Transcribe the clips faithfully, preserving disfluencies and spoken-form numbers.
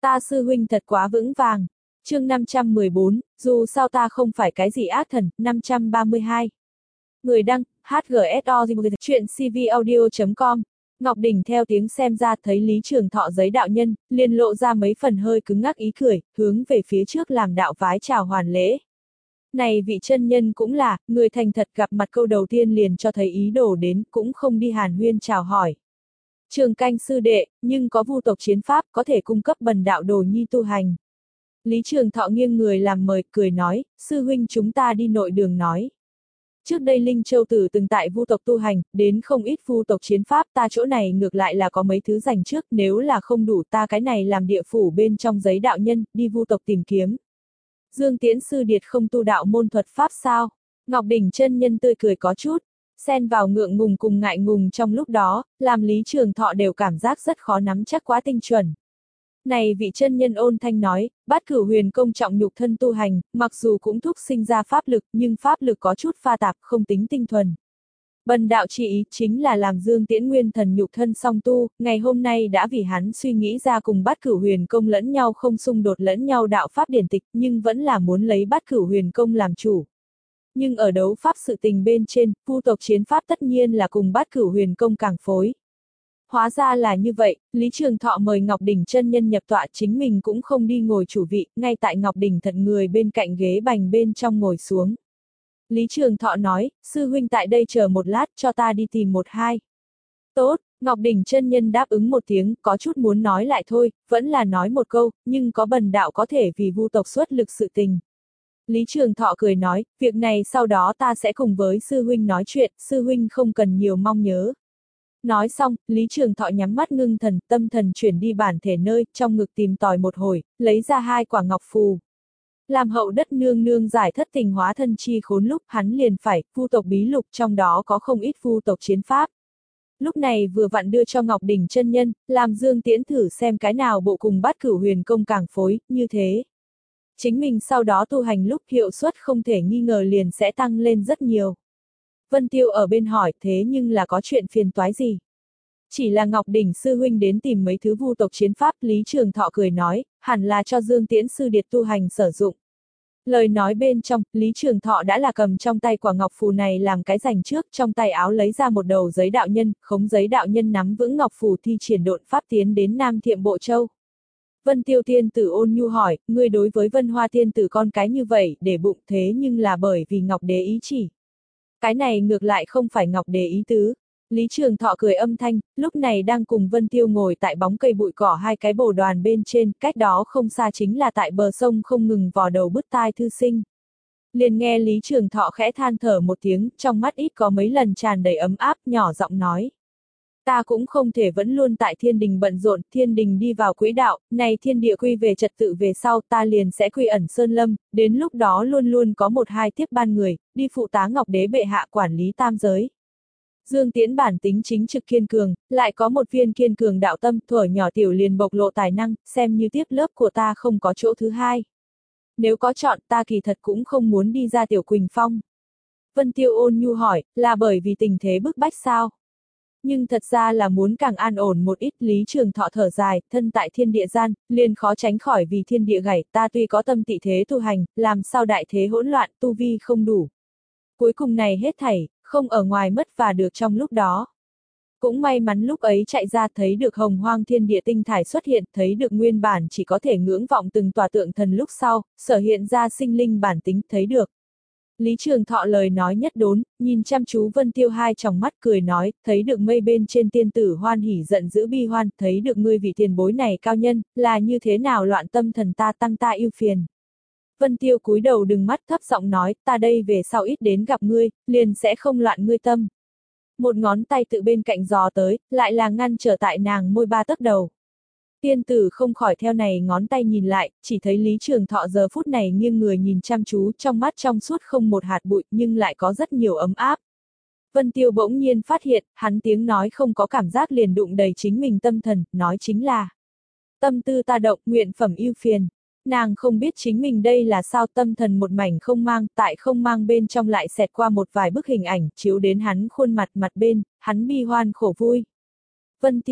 Ta sư huynh thật quá vững vàng. Chương năm trăm mười bốn, dù sao ta không phải cái gì ác thần, năm trăm ba mươi hai. Người đăng, hát giê ét o, chuyện c v audio chấm com. Ngọc Đình theo tiếng xem ra thấy Lý Trường Thọ giấy đạo nhân, liền lộ ra mấy phần hơi cứng ngắc ý cười, hướng về phía trước làm đạo vái chào hoàn lễ. Này vị chân nhân cũng là, người thành thật gặp mặt câu đầu tiên liền cho thấy ý đồ đến, cũng không đi hàn huyên chào hỏi. Trường canh sư đệ, nhưng có vu tộc chiến pháp có thể cung cấp bần đạo đồ nhi tu hành. Lý Trường Thọ nghiêng người làm mời, cười nói, sư huynh chúng ta đi nội đường nói. Trước đây Linh Châu Tử từng tại vu tộc tu hành, đến không ít vu tộc chiến pháp, ta chỗ này ngược lại là có mấy thứ dành trước, nếu là không đủ ta cái này làm địa phủ bên trong giấy đạo nhân, đi vu tộc tìm kiếm. Dương Tiễn sư điệt không tu đạo môn thuật pháp sao? Ngọc Đình chân nhân tươi cười có chút, xen vào ngượng ngùng cùng ngại ngùng trong lúc đó, làm Lý Trường Thọ đều cảm giác rất khó nắm chắc quá tinh chuẩn. Này vị chân nhân ôn thanh nói, Bát Cửu Huyền công trọng nhục thân tu hành, mặc dù cũng thúc sinh ra pháp lực, nhưng pháp lực có chút pha tạp, không tính tinh thuần. Bần đạo chỉ ý chính là làm Dương Tiễn nguyên thần nhục thân song tu, ngày hôm nay đã vì hắn suy nghĩ ra cùng Bát Cửu Huyền công lẫn nhau không xung đột lẫn nhau đạo pháp điển tịch, nhưng vẫn là muốn lấy Bát Cửu Huyền công làm chủ. Nhưng ở đấu pháp sự tình bên trên, vu tộc chiến pháp tất nhiên là cùng Bát Cửu Huyền công càng phối. Hóa ra là như vậy, Lý Trường Thọ mời Ngọc Đình chân nhân nhập tọa, chính mình cũng không đi ngồi chủ vị, ngay tại Ngọc Đình thật người bên cạnh ghế bành bên trong ngồi xuống. Lý Trường Thọ nói, sư huynh tại đây chờ một lát cho ta đi tìm một hai. Tốt, Ngọc Đình chân nhân đáp ứng một tiếng, có chút muốn nói lại thôi, vẫn là nói một câu, nhưng có bần đạo có thể vì vu tộc xuất lực sự tình. Lý Trường Thọ cười nói, việc này sau đó ta sẽ cùng với sư huynh nói chuyện, sư huynh không cần nhiều mong nhớ. Nói xong, Lý Trường Thọ nhắm mắt ngưng thần, tâm thần chuyển đi bản thể nơi, trong ngực tìm tòi một hồi, lấy ra hai quả ngọc phù. Làm hậu đất nương nương giải thất tình hóa thân chi khốn lúc, hắn liền phải, vu tộc bí lục trong đó có không ít vu tộc chiến pháp. Lúc này vừa vặn đưa cho Ngọc Đình chân nhân, làm Dương Tiễn thử xem cái nào bộ cùng Bát Cửu Huyền công càng phối, như thế. Chính mình sau đó tu hành lúc hiệu suất không thể nghi ngờ liền sẽ tăng lên rất nhiều. Vân Tiêu ở bên hỏi, thế nhưng là có chuyện phiền toái gì? Chỉ là Ngọc Đình sư huynh đến tìm mấy thứ vu tộc chiến pháp, Lý Trường Thọ cười nói, hẳn là cho Dương Tiễn sư điệt tu hành sử dụng. Lời nói bên trong, Lý Trường Thọ đã là cầm trong tay quả ngọc phù này làm cái rành trước, trong tay áo lấy ra một đầu giấy đạo nhân, khống giấy đạo nhân nắm vững ngọc phù thi triển độn pháp tiến đến Nam Thiệm Bộ Châu. Vân Tiêu tiên tử ôn nhu hỏi, ngươi đối với Vân Hoa tiên tử con cái như vậy, để bụng thế nhưng là bởi vì Ngọc Đế ý chỉ. Cái này ngược lại không phải Ngọc Đế ý tứ. Lý Trường Thọ cười âm thanh, lúc này đang cùng Vân Tiêu ngồi tại bóng cây bụi cỏ hai cái bồ đoàn bên trên, cách đó không xa chính là tại bờ sông không ngừng vò đầu bứt tai thư sinh. Liền nghe Lý Trường Thọ khẽ than thở một tiếng, trong mắt ít có mấy lần tràn đầy ấm áp, nhỏ giọng nói. Ta cũng không thể vẫn luôn tại thiên đình bận rộn, thiên đình đi vào quỹ đạo, này thiên địa quy về trật tự về sau ta liền sẽ quy ẩn sơn lâm, đến lúc đó luôn luôn có một hai tiếp ban người, đi phụ tá Ngọc Đế bệ hạ quản lý tam giới. Dương Tiễn bản tính chính trực kiên cường, lại có một viên kiên cường đạo tâm, thuở nhỏ tiểu liền bộc lộ tài năng, xem như tiếp lớp của ta không có chỗ thứ hai. Nếu có chọn ta kỳ thật cũng không muốn đi ra tiểu Quỳnh Phong. Vân Tiêu ôn nhu hỏi, là bởi vì tình thế bức bách sao? Nhưng thật ra là muốn càng an ổn một ít. Lý Trường Thọ thở dài, thân tại thiên địa gian, liền khó tránh khỏi vì thiên địa gảy, ta tuy có tâm tị thế tu hành, làm sao đại thế hỗn loạn, tu vi không đủ. Cuối cùng này hết thảy, không ở ngoài mất và được trong lúc đó. Cũng may mắn lúc ấy chạy ra thấy được hồng hoang thiên địa tinh thải xuất hiện, thấy được nguyên bản chỉ có thể ngưỡng vọng từng tòa tượng thần lúc sau, sở hiện ra sinh linh bản tính, thấy được. Lý Trường Thọ lời nói nhất đốn, nhìn chăm chú Vân Tiêu hai tròng mắt cười nói, thấy được mây bên trên tiên tử hoan hỉ giận dữ bi hoan, thấy được ngươi vị tiền bối này cao nhân, là như thế nào loạn tâm thần ta tăng ta yêu phiền. Vân Tiêu cúi đầu đừng mắt thấp giọng nói, ta đây về sau ít đến gặp ngươi, liền sẽ không loạn ngươi tâm. Một ngón tay tự bên cạnh giò tới, lại là ngăn trở tại nàng môi ba tấc đầu. Tiên tử không khỏi theo này ngón tay nhìn lại, chỉ thấy Lý Trường Thọ giờ phút này nghiêng người nhìn chăm chú, trong mắt trong suốt không một hạt bụi, nhưng lại có rất nhiều ấm áp. Vân Tiêu bỗng nhiên phát hiện, hắn tiếng nói không có cảm giác liền đụng đầy chính mình tâm thần, nói chính là tâm tư ta động, nguyện phẩm yêu phiền. Nàng không biết chính mình đây là sao, tâm thần một mảnh không mang, tại không mang bên trong lại xẹt qua một vài bức hình ảnh, chiếu đến hắn khuôn mặt mặt bên, hắn bi hoan khổ vui. Vân Tiêu,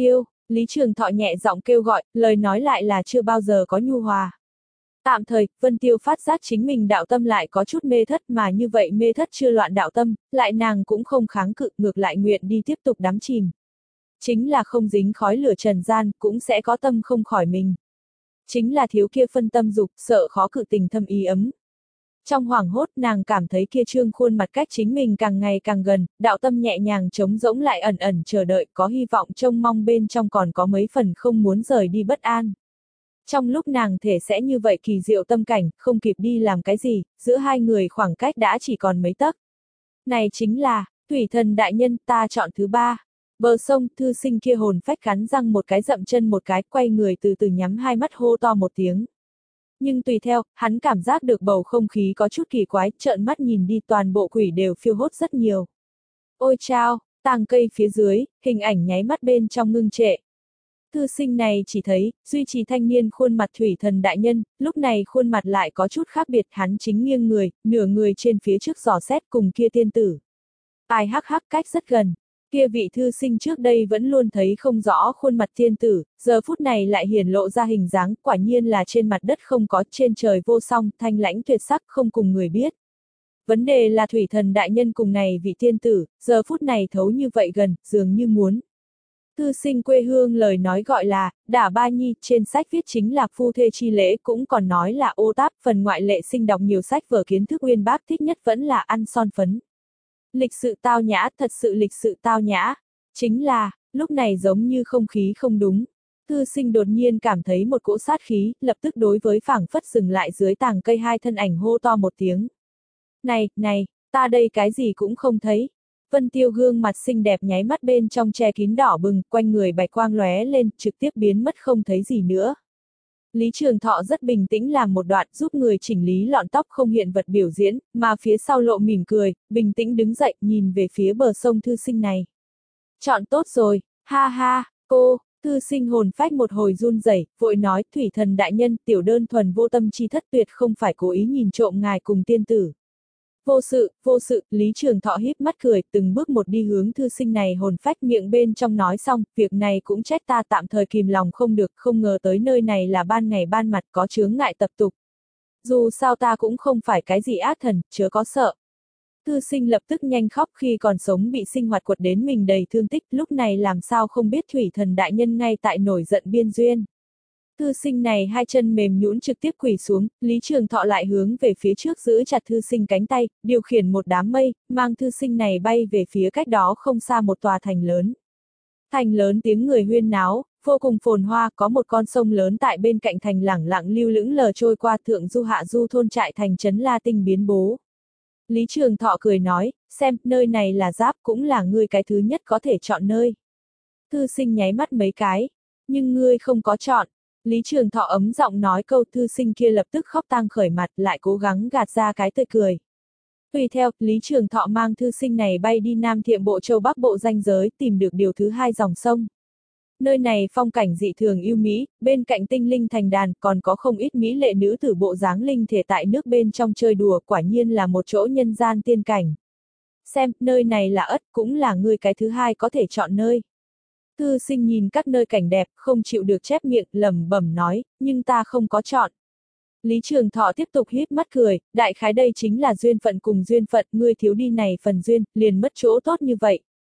Lý Trường Thọ nhẹ giọng kêu gọi, lời nói lại là chưa bao giờ có nhu hòa. Tạm thời, Vân Tiêu phát giác chính mình đạo tâm lại có chút mê thất mà như vậy mê thất chưa loạn đạo tâm, lại nàng cũng không kháng cự, ngược lại nguyện đi tiếp tục đắm chìm. Chính là không dính khói lửa trần gian, cũng sẽ có tâm không khỏi mình. Chính là thiếu kia phân tâm dục, sợ khó cự tình thâm ý ấm. Trong hoảng hốt nàng cảm thấy kia trương khuôn mặt cách chính mình càng ngày càng gần, đạo tâm nhẹ nhàng trống rỗng lại ẩn ẩn chờ đợi, có hy vọng trông mong bên trong còn có mấy phần không muốn rời đi bất an. Trong lúc nàng thể sẽ như vậy kỳ diệu tâm cảnh, không kịp đi làm cái gì, giữa hai người khoảng cách đã chỉ còn mấy tấc. Này chính là, thủy thần đại nhân, ta chọn thứ ba. Bờ sông, thư sinh kia hồn phách cắn răng một cái dậm chân một cái, quay người từ từ nhắm hai mắt hô to một tiếng. Nhưng tùy theo, hắn cảm giác được bầu không khí có chút kỳ quái, trợn mắt nhìn đi toàn bộ quỷ đều phiêu hốt rất nhiều. Ôi chao, tàng cây phía dưới, hình ảnh nháy mắt bên trong ngưng trệ. Thư sinh này chỉ thấy, duy trì thanh niên khuôn mặt thủy thần đại nhân, lúc này khuôn mặt lại có chút khác biệt, hắn chính nghiêng người, nửa người trên phía trước dò xét cùng kia tiên tử. Ai hắc hắc cách rất gần. Kia vị thư sinh trước đây vẫn luôn thấy không rõ khuôn mặt tiên tử, giờ phút này lại hiển lộ ra hình dáng, quả nhiên là trên mặt đất không có, trên trời vô song, thanh lãnh tuyệt sắc, không cùng người biết. Vấn đề là thủy thần đại nhân cùng này vị tiên tử, giờ phút này thấu như vậy gần, dường như muốn. Thư sinh quê hương lời nói gọi là, đả ba nhi, trên sách viết chính là phu thê chi lễ, cũng còn nói là ô táp, phần ngoại lệ sinh đọc nhiều sách vở kiến thức uyên bác, thích nhất vẫn là ăn son phấn. Lịch sự tao nhã, thật sự lịch sự tao nhã. Chính là, lúc này giống như không khí không đúng. Thư sinh đột nhiên cảm thấy một cỗ sát khí, lập tức đối với phảng phất dừng lại dưới tàng cây hai thân ảnh hô to một tiếng. Này, này, ta đây cái gì cũng không thấy. Vân Tiêu gương mặt xinh đẹp nháy mắt bên trong che kín đỏ bừng, quanh người bạch quang lóe lên, trực tiếp biến mất không thấy gì nữa. Lý Trường Thọ rất bình tĩnh làm một đoạn giúp người chỉnh lý lọn tóc không hiện vật biểu diễn, mà phía sau lộ mỉm cười, bình tĩnh đứng dậy, nhìn về phía bờ sông thư sinh này. Chọn tốt rồi, ha ha, cô, thư sinh hồn phách một hồi run rẩy, vội nói, thủy thần đại nhân, tiểu đơn thuần vô tâm chi thất tuyệt không phải cố ý nhìn trộm ngài cùng tiên tử. Vô sự, vô sự, Lý Trường Thọ híp mắt cười, từng bước một đi hướng thư sinh này hồn phách miệng bên trong nói xong, việc này cũng trách ta tạm thời kìm lòng không được, không ngờ tới nơi này là ban ngày ban mặt có chướng ngại tập tục. Dù sao ta cũng không phải cái gì ác thần, chớ có sợ. Thư sinh lập tức nhanh khóc khi còn sống bị sinh hoạt quật đến mình đầy thương tích, lúc này làm sao không biết thủy thần đại nhân ngay tại nổi giận biên duyên. Thư sinh này hai chân mềm nhũn trực tiếp quỳ xuống, Lý Trường Thọ lại hướng về phía trước giữ chặt thư sinh cánh tay, điều khiển một đám mây, mang thư sinh này bay về phía cách đó không xa một tòa thành lớn. Thành lớn tiếng người huyên náo, vô cùng phồn hoa, có một con sông lớn tại bên cạnh thành lẳng lặng lưu lững lờ trôi qua, thượng du hạ du thôn trại thành trấn La Tinh biến bố. Lý Trường Thọ cười nói, xem, nơi này là giáp, cũng là ngươi cái thứ nhất có thể chọn nơi. Thư sinh nháy mắt mấy cái, nhưng ngươi không có chọn. Lý Trường Thọ ấm giọng nói câu, thư sinh kia lập tức khóc tang khởi mặt, lại cố gắng gạt ra cái tươi cười. Tùy theo, Lý Trường Thọ mang thư sinh này bay đi Nam Thiệm Bộ Châu Bắc Bộ ranh giới, tìm được điều thứ hai dòng sông. Nơi này phong cảnh dị thường yêu mỹ, bên cạnh tinh linh thành đàn, còn có không ít mỹ lệ nữ tử bộ dáng linh thể tại nước bên trong chơi đùa, quả nhiên là một chỗ nhân gian tiên cảnh. Xem, nơi này là ất, cũng là ngươi cái thứ hai có thể chọn nơi. Thư sinh nhìn các nơi cảnh đẹp, không chịu được chép miệng, lẩm bẩm nói, nhưng ta không có chọn. Lý Trường Thọ tiếp tục híp mắt cười, đại khái đây chính là duyên phận cùng duyên phận, ngươi thiếu đi này phần duyên, liền mất chỗ tốt như vậy.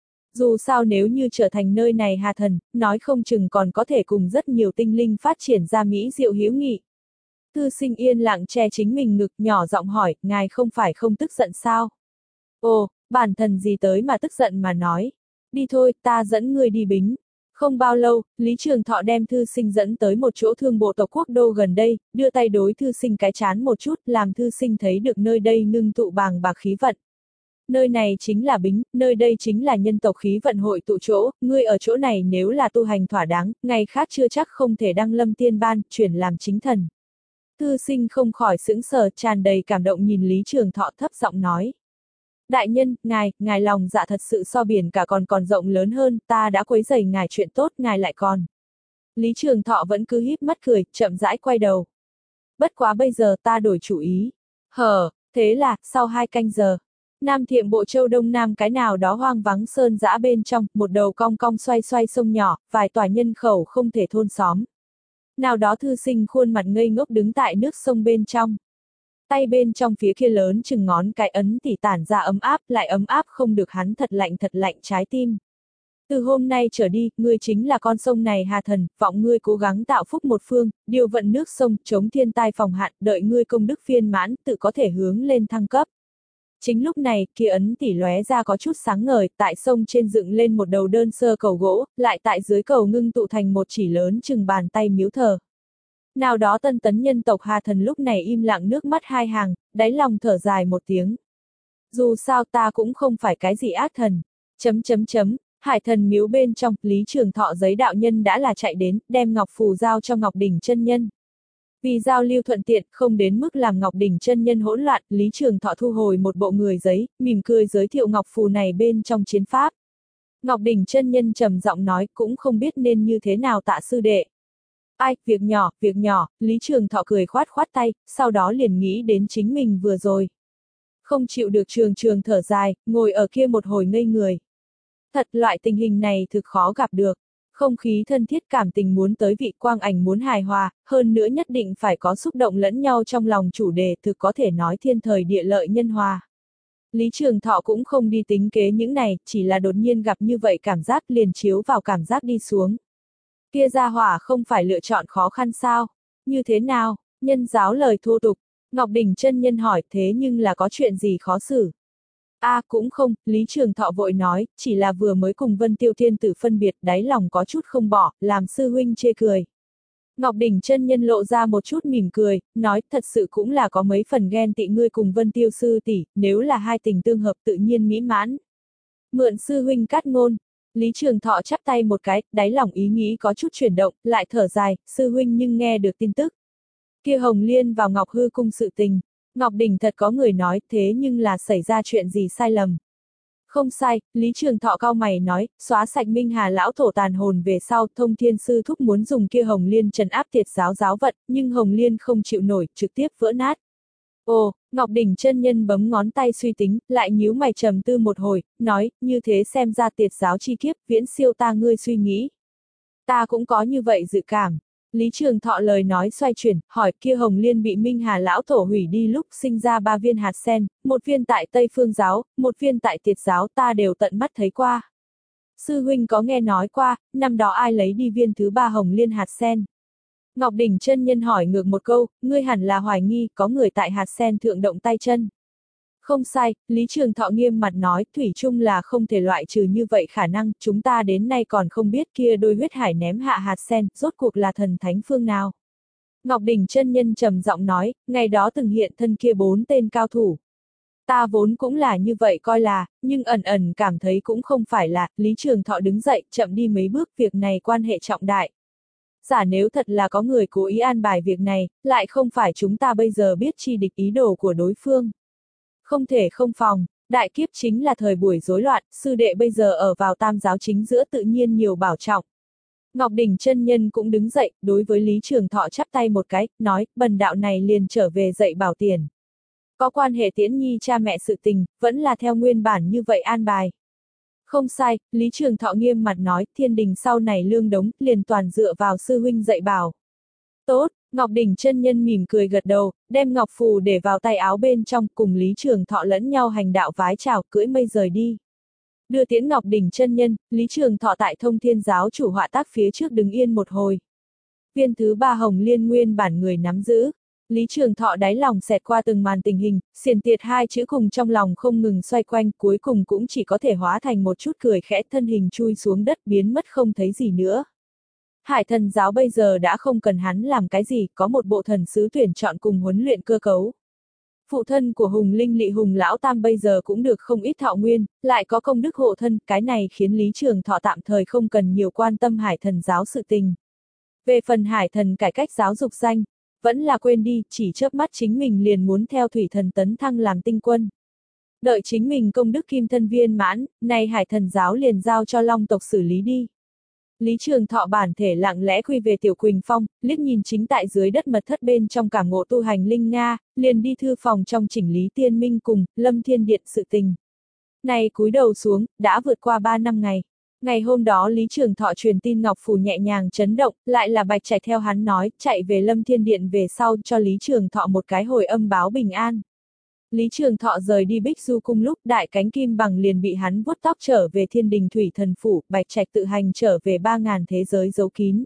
Dù sao nếu như trở thành nơi này hà thần, nói không chừng còn có thể cùng rất nhiều tinh linh phát triển ra mỹ diệu hữu nghị. Thư sinh yên lặng che chính mình ngực, nhỏ giọng hỏi, ngài không phải không tức giận sao? Ồ, bản thần gì tới mà tức giận mà nói. Đi thôi, ta dẫn ngươi đi Bính. Không bao lâu, Lý Trường Thọ đem thư sinh dẫn tới một chỗ thương bộ tộc quốc đô gần đây, đưa tay đối thư sinh cái chán một chút, làm thư sinh thấy được nơi đây ngưng tụ bàng bạc khí vận. Nơi này chính là Bính, nơi đây chính là nhân tộc khí vận hội tụ chỗ, ngươi ở chỗ này nếu là tu hành thỏa đáng, ngày khác chưa chắc không thể đăng lâm tiên ban, chuyển làm chính thần. Thư sinh không khỏi sững sờ, tràn đầy cảm động nhìn Lý Trường Thọ thấp giọng nói. Đại nhân, ngài, ngài lòng dạ thật sự so biển cả còn còn rộng lớn hơn, ta đã quấy rầy ngài chuyện tốt, ngài lại còn. Lý Trường Thọ vẫn cứ híp mắt cười, chậm rãi quay đầu. Bất quá bây giờ ta đổi chủ ý. Hờ, thế là, sau hai canh giờ. Nam Thiệm Bộ Châu Đông Nam cái nào đó hoang vắng sơn dã bên trong, một đầu cong cong xoay xoay sông nhỏ, vài tòa nhân khẩu không thể thôn xóm. Nào đó thư sinh khuôn mặt ngây ngốc đứng tại nước sông bên trong. Tay bên trong phía kia lớn chừng ngón cái ấn tỉ tản ra ấm áp, lại ấm áp không được hắn thật lạnh thật lạnh trái tim. Từ hôm nay trở đi, ngươi chính là con sông này hà thần, vọng ngươi cố gắng tạo phúc một phương, điều vận nước sông, chống thiên tai phòng hạn, đợi ngươi công đức viên mãn, tự có thể hướng lên thăng cấp. Chính lúc này, kia ấn tỉ lóe ra có chút sáng ngời, tại sông trên dựng lên một đầu đơn sơ cầu gỗ, lại tại dưới cầu ngưng tụ thành một chỉ lớn chừng bàn tay miếu thờ. Nào đó tân tấn nhân tộc hà thần lúc này im lặng nước mắt hai hàng, đáy lòng thở dài một tiếng. Dù sao ta cũng không phải cái gì ác thần. Chấm chấm chấm, hải thần miếu bên trong, Lý Trường Thọ giấy đạo nhân đã là chạy đến, đem ngọc phù giao cho Ngọc Đỉnh chân nhân. Vì giao lưu thuận tiện, không đến mức làm Ngọc Đỉnh chân nhân hỗn loạn, Lý Trường Thọ thu hồi một bộ người giấy, mỉm cười giới thiệu ngọc phù này bên trong chiến pháp. Ngọc Đỉnh chân nhân trầm giọng nói, cũng không biết nên như thế nào tạ sư đệ. Ai, việc nhỏ, việc nhỏ, Lý Trường Thọ cười khoát khoát tay, sau đó liền nghĩ đến chính mình vừa rồi. Không chịu được trường trường thở dài, ngồi ở kia một hồi ngây người. Thật, loại tình hình này thực khó gặp được. Không khí thân thiết cảm tình muốn tới vị quang ảnh muốn hài hòa, hơn nữa nhất định phải có xúc động lẫn nhau trong lòng chủ đề thực có thể nói thiên thời địa lợi nhân hòa. Lý Trường Thọ cũng không đi tính kế những này, chỉ là đột nhiên gặp như vậy cảm giác liền chiếu vào cảm giác đi xuống. Kia gia hỏa không phải lựa chọn khó khăn sao? Như thế nào? Nhân giáo lời thô tục. Ngọc Đỉnh chân nhân hỏi thế nhưng là có chuyện gì khó xử? A à, cũng không, Lý Trường Thọ vội nói, chỉ là vừa mới cùng Vân Tiêu Thiên Tử phân biệt, đáy lòng có chút không bỏ, làm sư huynh chê cười. Ngọc Đỉnh chân nhân lộ ra một chút mỉm cười, nói thật sự cũng là có mấy phần ghen tị ngươi cùng Vân Tiêu sư tỷ, nếu là hai tình tương hợp tự nhiên mỹ mãn. Mượn sư huynh cát ngôn. Lý Trường Thọ chắp tay một cái, đáy lòng ý nghĩ có chút chuyển động, lại thở dài, sư huynh nhưng nghe được tin tức. Kia Hồng Liên vào Ngọc Hư cung sự tình. Ngọc Đỉnh thật có người nói, thế nhưng là xảy ra chuyện gì sai lầm. Không sai, Lý Trường Thọ cao mày nói, xóa sạch Minh Hà lão tổ tàn hồn về sau, Thông Thiên Sư thúc muốn dùng kia Hồng Liên trấn áp Tiệt giáo giáo vận, nhưng Hồng Liên không chịu nổi, trực tiếp vỡ nát. Ồ, Ngọc Đỉnh chân nhân bấm ngón tay suy tính, lại nhíu mày trầm tư một hồi, nói, như thế xem ra Tiệt giáo chi kiếp, viễn siêu ta ngươi suy nghĩ. Ta cũng có như vậy dự cảm. Lý Trường Thọ lời nói xoay chuyển, hỏi kia Hồng Liên bị Minh Hà lão tổ hủy đi lúc sinh ra ba viên hạt sen, một viên tại Tây Phương giáo, một viên tại Tiệt giáo ta đều tận mắt thấy qua. Sư huynh có nghe nói qua, năm đó ai lấy đi viên thứ ba Hồng Liên hạt sen? Ngọc Đỉnh chân nhân hỏi ngược một câu, ngươi hẳn là hoài nghi có người tại hạt sen thượng động tay chân. Không sai, Lý Trường Thọ nghiêm mặt nói, thủy chung là không thể loại trừ như vậy khả năng, chúng ta đến nay còn không biết kia đôi huyết hải ném hạ hạt sen, rốt cuộc là thần thánh phương nào. Ngọc Đỉnh chân nhân trầm giọng nói, ngày đó từng hiện thân kia bốn tên cao thủ. Ta vốn cũng là như vậy coi là, nhưng ẩn ẩn cảm thấy cũng không phải là, Lý Trường Thọ đứng dậy, chậm đi mấy bước, việc này quan hệ trọng đại. Giả nếu thật là có người cố ý an bài việc này, lại không phải chúng ta bây giờ biết chi địch ý đồ của đối phương. Không thể không phòng, đại kiếp chính là thời buổi rối loạn, sư đệ bây giờ ở vào tam giáo chính giữa tự nhiên nhiều bảo trọng. Ngọc Đỉnh chân nhân cũng đứng dậy, đối với Lý Trường Thọ chắp tay một cái, nói, bần đạo này liền trở về dạy bảo tiền. Có quan hệ Tiễn Nhi cha mẹ sự tình, vẫn là theo nguyên bản như vậy an bài. Không sai, Lý Trường Thọ nghiêm mặt nói, thiên đình sau này lương đống, liền toàn dựa vào sư huynh dạy bảo. Tốt, Ngọc Đỉnh chân nhân mỉm cười gật đầu, đem ngọc phù để vào tay áo bên trong, cùng Lý Trường Thọ lẫn nhau hành đạo vái chào, cưỡi mây rời đi. Đưa tiễn Ngọc Đỉnh chân nhân, Lý Trường Thọ tại Thông Thiên giáo chủ họa tác phía trước đứng yên một hồi. Viên thứ ba Hồng Liên nguyên bản người nắm giữ. Lý Trường Thọ đáy lòng xẹt qua từng màn tình hình, xiển tiệt hai chữ cùng trong lòng không ngừng xoay quanh, cuối cùng cũng chỉ có thể hóa thành một chút cười khẽ, thân hình chui xuống đất biến mất không thấy gì nữa. Hải thần giáo bây giờ đã không cần hắn làm cái gì, có một bộ thần sứ tuyển chọn cùng huấn luyện cơ cấu. Phụ thân của Hùng Linh Lị Hùng Lão Tam bây giờ cũng được không ít thọ nguyên, lại có công đức hộ thân, cái này khiến Lý Trường Thọ tạm thời không cần nhiều quan tâm hải thần giáo sự tình. Về phần hải thần cải cách giáo dục danh, vẫn là quên đi, chỉ chớp mắt chính mình liền muốn theo thủy thần tấn thăng làm tinh quân. Đợi chính mình công đức kim thân viên mãn, nay hải thần giáo liền giao cho long tộc xử lý đi. Lý Trường Thọ bản thể lặng lẽ quy về Tiểu Quỳnh Phong, liếc nhìn chính tại dưới đất mật thất bên trong cảm ngộ tu hành linh Nga, liền đi thư phòng trong chỉnh lý tiên minh cùng Lâm Thiên Điện sự tình. Này cúi đầu xuống, đã vượt qua ba năm ngày. Ngày hôm đó Lý Trường Thọ truyền tin Ngọc Phủ nhẹ nhàng chấn động, lại là Bạch Trạch theo hắn nói, chạy về Lâm Thiên Điện về sau cho Lý Trường Thọ một cái hồi âm báo bình an. Lý Trường Thọ rời đi Bích Du cung lúc đại cánh kim bằng liền bị hắn vuốt tóc trở về Thiên Đình Thủy Thần Phủ, Bạch Trạch tự hành trở về ba ngàn thế giới giấu kín.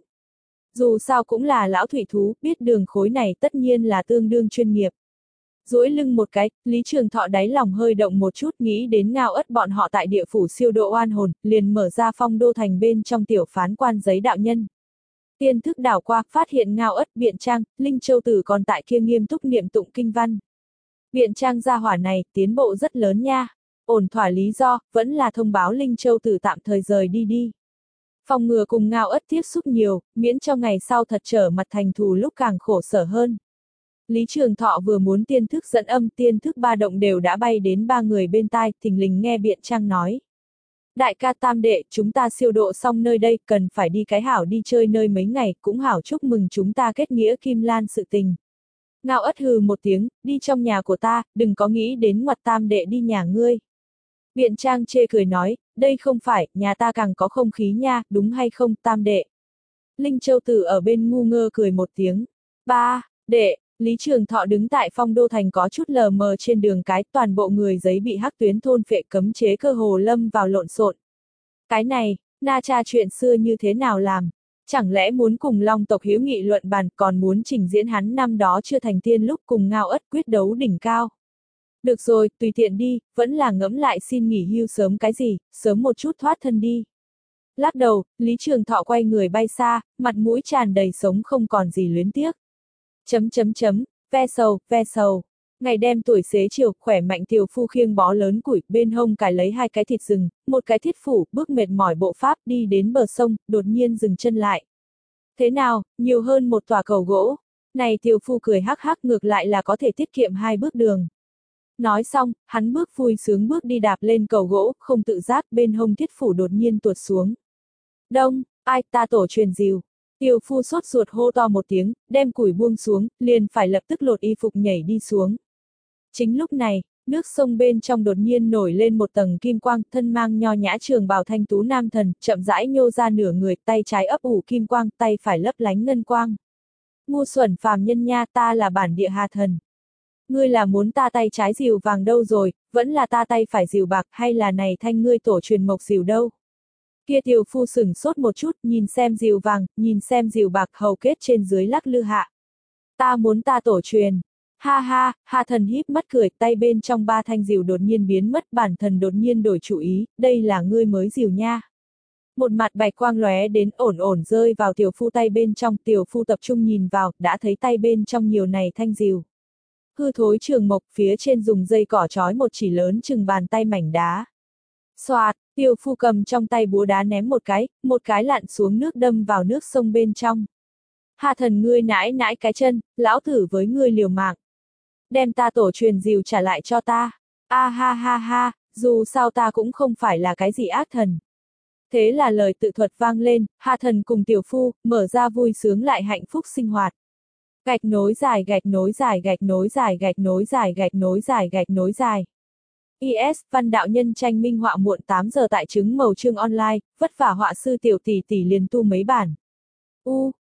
Dù sao cũng là lão thủy thú, biết đường khối này tất nhiên là tương đương chuyên nghiệp. Duỗi lưng một cái, Lý Trường Thọ đáy lòng hơi động một chút nghĩ đến Ngao Ất bọn họ tại địa phủ siêu độ oan hồn, liền mở ra Phong Đô Thành bên trong tiểu phán quan giấy đạo nhân. Tiên thức đảo qua, phát hiện Ngao Ất, Biện Trang, Linh Châu Tử còn tại kia nghiêm túc niệm tụng kinh văn. Biện Trang gia hỏa này, tiến bộ rất lớn nha. Ổn thỏa lý do, vẫn là thông báo Linh Châu Tử tạm thời rời đi đi. Phòng ngừa cùng Ngao Ất tiếp xúc nhiều, miễn cho ngày sau thật trở mặt thành thù lúc càng khổ sở hơn. Lý Trường Thọ vừa muốn tiên thức dẫn âm, tiên thức ba động đều đã bay đến ba người bên tai, thình lình nghe Biện Trang nói. Đại ca tam đệ, chúng ta siêu độ xong nơi đây, cần phải đi cái hảo đi chơi nơi mấy ngày, cũng hảo chúc mừng chúng ta kết nghĩa Kim Lan sự tình. Ngao Ất hừ một tiếng, đi trong nhà của ta, đừng có nghĩ đến ngoặt tam đệ đi nhà ngươi. Biện Trang chê cười nói, đây không phải, nhà ta càng có không khí nha, đúng hay không, tam đệ. Linh Châu Tử ở bên ngu ngơ cười một tiếng. Ba, đệ. Lý Trường Thọ đứng tại Phong Đô Thành có chút lờ mờ trên đường cái, toàn bộ người giấy bị hắc tuyến thôn phệ cấm chế cơ hồ lâm vào lộn xộn. Cái này, na cha chuyện xưa như thế nào làm? Chẳng lẽ muốn cùng Long tộc hiếu nghị luận bàn, còn muốn trình diễn hắn năm đó chưa thành tiên lúc cùng Ngao Ất quyết đấu đỉnh cao? Được rồi, tùy tiện đi, vẫn là ngẫm lại xin nghỉ hưu sớm cái gì, sớm một chút thoát thân đi. Lắc đầu, Lý Trường Thọ quay người bay xa, mặt mũi tràn đầy sống không còn gì luyến tiếc. Chấm chấm chấm, ve sầu, ve sầu. Ngày đêm tuổi xế chiều, khỏe mạnh tiểu phu khiêng bó lớn củi, bên hông cài lấy hai cái thịt rừng, một cái thiết phủ, bước mệt mỏi bộ pháp đi đến bờ sông, đột nhiên dừng chân lại. Thế nào, nhiều hơn một tòa cầu gỗ. Này tiểu phu cười hắc hắc, ngược lại là có thể tiết kiệm hai bước đường. Nói xong, hắn bước vui sướng bước đi đạp lên cầu gỗ, không tự giác bên hông thiết phủ đột nhiên tuột xuống. Đông, ai ta tổ truyền rìu. Tiểu phu sốt ruột hô to một tiếng, đem củi buông xuống, liền phải lập tức lột y phục nhảy đi xuống. Chính lúc này, nước sông bên trong đột nhiên nổi lên một tầng kim quang, thân mang nho nhã trường bào thanh tú nam thần, chậm rãi nhô ra nửa người, tay trái ấp ủ kim quang, tay phải lấp lánh ngân quang. Ngu xuẩn phàm nhân nha, ta là bản địa hà thần. Ngươi là muốn ta tay trái rìu vàng đâu rồi, vẫn là ta tay phải rìu bạc, hay là này thanh ngươi tổ truyền mộc rìu đâu? Kia tiểu phu sửng sốt một chút, nhìn xem rìu vàng, nhìn xem rìu bạc hầu kết trên dưới lắc lư hạ. Ta muốn ta tổ truyền. Ha ha, hà thần híp mắt cười, tay bên trong ba thanh rìu đột nhiên biến mất, bản thần đột nhiên đổi chủ ý, đây là ngươi mới rìu nha. Một mặt bạch quang lóe đến ổn ổn rơi vào tiểu phu tay bên trong, tiểu phu tập trung nhìn vào, đã thấy tay bên trong nhiều này thanh rìu. Hư thối trường mộc, phía trên dùng dây cỏ trói một chỉ lớn chừng bàn tay mảnh đá. Xoạt, tiểu phu cầm trong tay búa đá ném một cái, một cái lặn xuống nước đâm vào nước sông bên trong. Hà thần ngươi nãi nãi cái chân, lão tử với ngươi liều mạng. Đem ta tổ truyền rìu trả lại cho ta. A ha ha ha, dù sao ta cũng không phải là cái gì ác thần. Thế là lời tự thuật vang lên, Hà thần cùng tiểu phu, mở ra vui sướng lại hạnh phúc sinh hoạt. Gạch nối dài gạch nối dài gạch nối dài gạch nối dài gạch nối dài gạch nối dài. i ét, văn đạo nhân tranh minh họa muộn tám giờ tại trứng màu chương online, vất vả họa sư tiểu tỷ tỷ liền tu mấy bản. U,